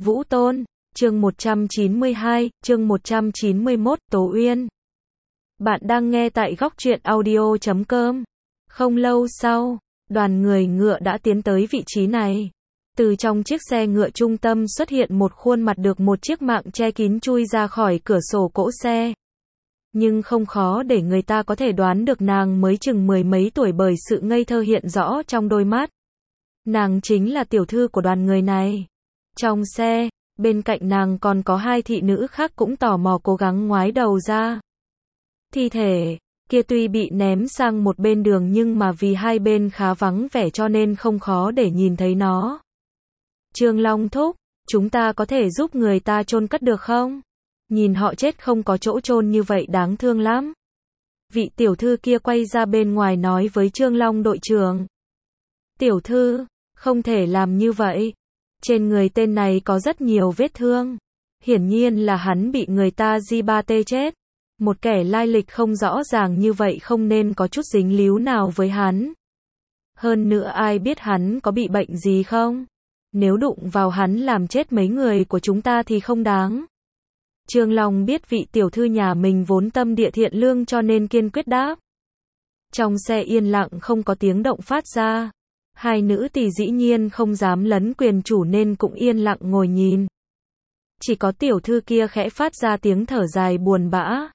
Vũ Tôn, chương 192, chương 191, Tố Uyên. Bạn đang nghe tại góc truyện audio.com. Không lâu sau, đoàn người ngựa đã tiến tới vị trí này. Từ trong chiếc xe ngựa trung tâm xuất hiện một khuôn mặt được một chiếc mạng che kín chui ra khỏi cửa sổ cỗ xe. Nhưng không khó để người ta có thể đoán được nàng mới chừng mười mấy tuổi bởi sự ngây thơ hiện rõ trong đôi mắt. Nàng chính là tiểu thư của đoàn người này. Trong xe, bên cạnh nàng còn có hai thị nữ khác cũng tò mò cố gắng ngoái đầu ra. Thi thể kia tuy bị ném sang một bên đường nhưng mà vì hai bên khá vắng vẻ cho nên không khó để nhìn thấy nó. Trương Long thúc, chúng ta có thể giúp người ta chôn cất được không? Nhìn họ chết không có chỗ chôn như vậy đáng thương lắm. Vị tiểu thư kia quay ra bên ngoài nói với Trương Long đội trưởng. Tiểu thư, không thể làm như vậy. Trên người tên này có rất nhiều vết thương. Hiển nhiên là hắn bị người ta di tê chết. Một kẻ lai lịch không rõ ràng như vậy không nên có chút dính líu nào với hắn. Hơn nữa ai biết hắn có bị bệnh gì không? Nếu đụng vào hắn làm chết mấy người của chúng ta thì không đáng. Trương Long biết vị tiểu thư nhà mình vốn tâm địa thiện lương cho nên kiên quyết đáp. Trong xe yên lặng không có tiếng động phát ra. Hai nữ tỳ dĩ nhiên không dám lấn quyền chủ nên cũng yên lặng ngồi nhìn. Chỉ có tiểu thư kia khẽ phát ra tiếng thở dài buồn bã.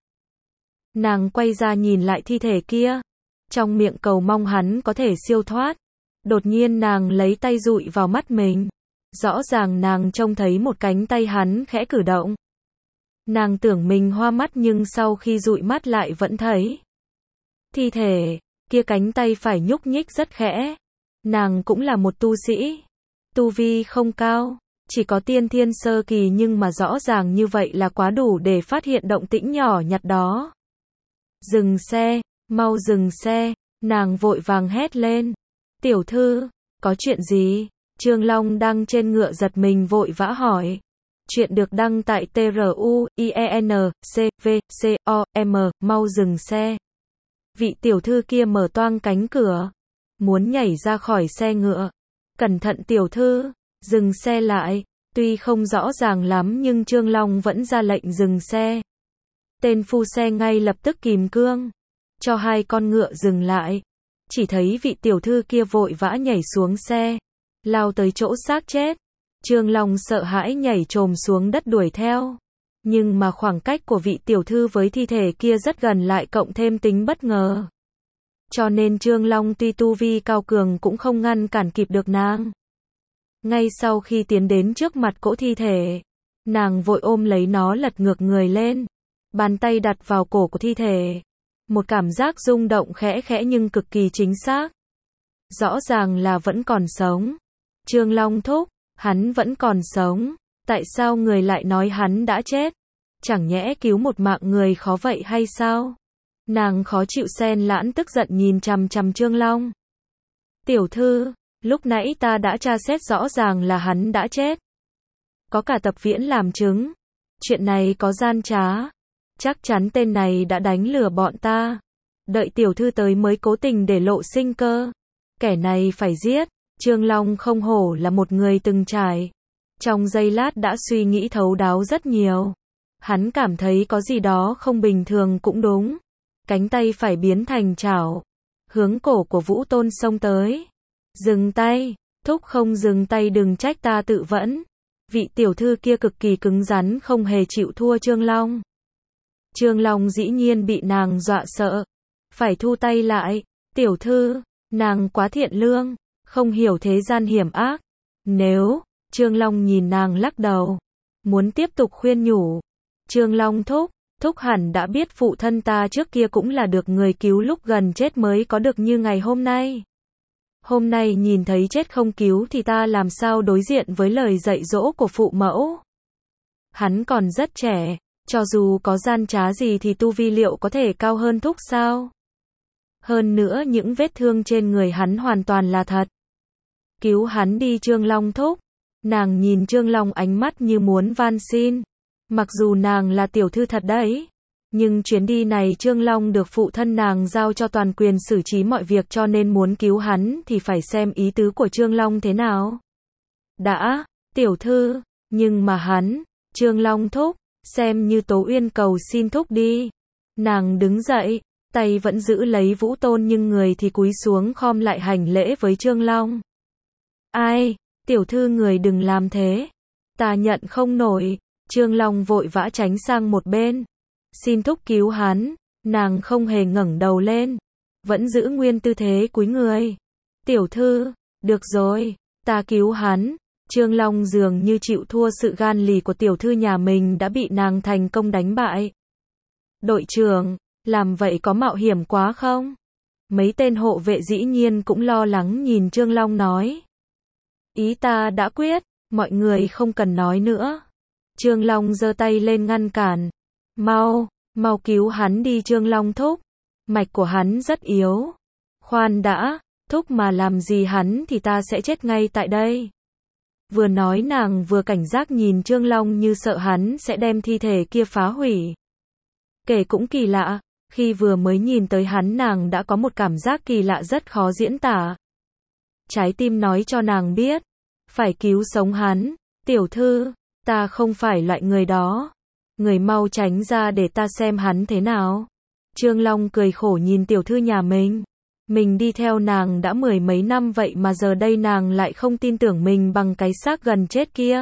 Nàng quay ra nhìn lại thi thể kia. Trong miệng cầu mong hắn có thể siêu thoát. Đột nhiên nàng lấy tay dụi vào mắt mình. Rõ ràng nàng trông thấy một cánh tay hắn khẽ cử động. Nàng tưởng mình hoa mắt nhưng sau khi dụi mắt lại vẫn thấy. Thi thể kia cánh tay phải nhúc nhích rất khẽ. Nàng cũng là một tu sĩ. Tu vi không cao, chỉ có tiên thiên sơ kỳ nhưng mà rõ ràng như vậy là quá đủ để phát hiện động tĩnh nhỏ nhặt đó. Dừng xe, mau dừng xe, nàng vội vàng hét lên. Tiểu thư, có chuyện gì? Trương Long đang trên ngựa giật mình vội vã hỏi. Chuyện được đăng tại TRUIENCVCOM, mau dừng xe. Vị tiểu thư kia mở toang cánh cửa. Muốn nhảy ra khỏi xe ngựa. Cẩn thận tiểu thư, dừng xe lại. Tuy không rõ ràng lắm nhưng Trương Long vẫn ra lệnh dừng xe. Tên phu xe ngay lập tức kìm cương. Cho hai con ngựa dừng lại. Chỉ thấy vị tiểu thư kia vội vã nhảy xuống xe. Lao tới chỗ xác chết. Trương Long sợ hãi nhảy chồm xuống đất đuổi theo. Nhưng mà khoảng cách của vị tiểu thư với thi thể kia rất gần lại cộng thêm tính bất ngờ. Cho nên Trương Long tuy tu vi cao cường cũng không ngăn cản kịp được nàng. Ngay sau khi tiến đến trước mặt cỗ thi thể, nàng vội ôm lấy nó lật ngược người lên. Bàn tay đặt vào cổ của thi thể. Một cảm giác rung động khẽ khẽ nhưng cực kỳ chính xác. Rõ ràng là vẫn còn sống. Trương Long thúc, hắn vẫn còn sống. Tại sao người lại nói hắn đã chết? Chẳng nhẽ cứu một mạng người khó vậy hay sao? Nàng khó chịu xen lẫn tức giận nhìn chằm chằm Trương Long. Tiểu thư, lúc nãy ta đã tra xét rõ ràng là hắn đã chết. Có cả tập viễn làm chứng. Chuyện này có gian trá. Chắc chắn tên này đã đánh lừa bọn ta. Đợi tiểu thư tới mới cố tình để lộ sinh cơ. Kẻ này phải giết. Trương Long không hổ là một người từng trải. Trong giây lát đã suy nghĩ thấu đáo rất nhiều. Hắn cảm thấy có gì đó không bình thường cũng đúng. Cánh tay phải biến thành chảo. Hướng cổ của Vũ Tôn xông tới. Dừng tay. Thúc không dừng tay đừng trách ta tự vẫn. Vị tiểu thư kia cực kỳ cứng rắn không hề chịu thua Trương Long. Trương Long dĩ nhiên bị nàng dọa sợ. Phải thu tay lại. Tiểu thư, nàng quá thiện lương. Không hiểu thế gian hiểm ác. Nếu, Trương Long nhìn nàng lắc đầu. Muốn tiếp tục khuyên nhủ. Trương Long thúc hẳn đã biết phụ thân ta trước kia cũng là được người cứu lúc gần chết mới có được như ngày hôm nay. Hôm nay nhìn thấy chết không cứu thì ta làm sao đối diện với lời dạy dỗ của phụ mẫu. Hắn còn rất trẻ, cho dù có gian trá gì thì tu vi liệu có thể cao hơn thúc sao? Hơn nữa những vết thương trên người hắn hoàn toàn là thật. Cứu hắn đi Trương Long thúc. Nàng nhìn Trương Long ánh mắt như muốn van xin. Mặc dù nàng là tiểu thư thật đấy. Nhưng chuyến đi này Trương Long được phụ thân nàng giao cho toàn quyền xử trí mọi việc cho nên muốn cứu hắn thì phải xem ý tứ của Trương Long thế nào. Đã, tiểu thư, Nhưng mà hắn, Trương Long thúc, xem như Tố Uyên cầu xin thúc đi. Nàng đứng dậy, tay vẫn giữ lấy Vũ Tôn nhưng người thì cúi xuống khom lại hành lễ với Trương Long. Ai, tiểu thư người đừng làm thế. Ta nhận không nổi. Trương Long vội vã tránh sang một bên. Xin thúc cứu hắn. Nàng không hề ngẩng đầu lên. Vẫn giữ nguyên tư thế cúi người. Tiểu thư, được rồi, ta cứu hắn. Trương Long dường như chịu thua sự gan lì của tiểu thư nhà mình đã bị nàng thành công đánh bại. Đội trưởng, làm vậy có mạo hiểm quá không? Mấy tên hộ vệ dĩ nhiên cũng lo lắng nhìn Trương Long nói. Ý ta đã quyết, mọi người không cần nói nữa. Trương Long giơ tay lên ngăn cản. Mau cứu hắn đi Trương Long thúc. Mạch của hắn rất yếu. Khoan đã, thúc mà làm gì hắn thì ta sẽ chết ngay tại đây. Vừa nói nàng vừa cảnh giác nhìn Trương Long như sợ hắn sẽ đem thi thể kia phá hủy. Kể cũng kỳ lạ, khi vừa mới nhìn tới hắn nàng đã có một cảm giác kỳ lạ rất khó diễn tả. Trái tim nói cho nàng biết, phải cứu sống hắn. Tiểu thư, ta không phải loại người đó. Người mau tránh ra để ta xem hắn thế nào. Trương Long cười khổ nhìn tiểu thư nhà mình. Mình đi theo nàng đã 10 mấy năm vậy mà giờ đây nàng lại không tin tưởng mình bằng cái xác gần chết kia.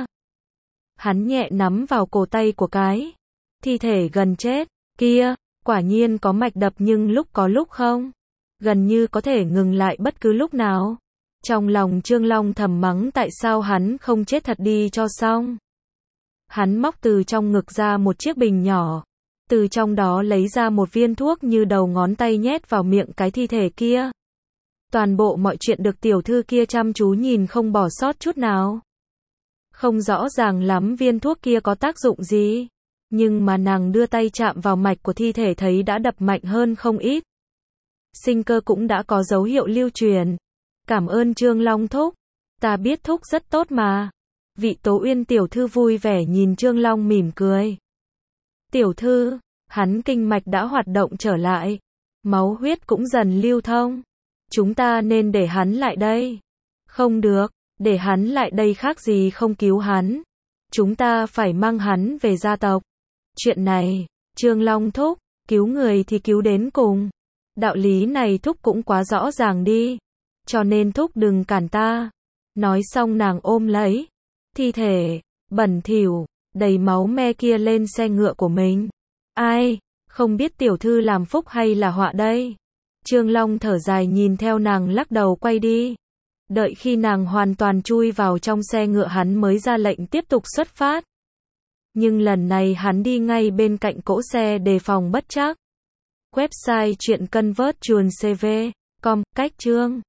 Hắn nhẹ nắm vào cổ tay của cái thi thể gần chết kia, quả nhiên có mạch đập nhưng lúc có lúc không. Gần như có thể ngừng lại bất cứ lúc nào. Trong lòng Trương Long thầm mắng tại sao hắn không chết thật đi cho xong. Hắn móc từ trong ngực ra một chiếc bình nhỏ. Từ trong đó lấy ra một viên thuốc như đầu ngón tay nhét vào miệng cái thi thể kia. Toàn bộ mọi chuyện được tiểu thư kia chăm chú nhìn không bỏ sót chút nào. Không rõ ràng lắm viên thuốc kia có tác dụng gì. Nhưng mà nàng đưa tay chạm vào mạch của thi thể thấy đã đập mạnh hơn không ít. Sinh cơ cũng đã có dấu hiệu lưu truyền. Cảm ơn Trương Long thúc. Ta biết thúc rất tốt mà. Vị Tố Uyên tiểu thư vui vẻ nhìn Trương Long mỉm cười. Tiểu thư, hắn kinh mạch đã hoạt động trở lại. Máu huyết cũng dần lưu thông. Chúng ta nên để hắn lại đây. Không được, để hắn lại đây khác gì không cứu hắn. Chúng ta phải mang hắn về gia tộc. Chuyện này, Trương Long thúc, cứu người thì cứu đến cùng. Đạo lý này thúc cũng quá rõ ràng đi. Cho nên thúc đừng cản ta. Nói xong nàng ôm lấy thi thể bẩn thỉu, đầy máu me kia lên xe ngựa của mình. Ai, không biết tiểu thư làm phúc hay là họa đây. Trương Long thở dài nhìn theo nàng lắc đầu quay đi. Đợi khi nàng hoàn toàn chui vào trong xe ngựa hắn mới ra lệnh tiếp tục xuất phát. Nhưng lần này hắn đi ngay bên cạnh cỗ xe đề phòng bất trắc. Website truyện ConvertChunCV.com, cách chương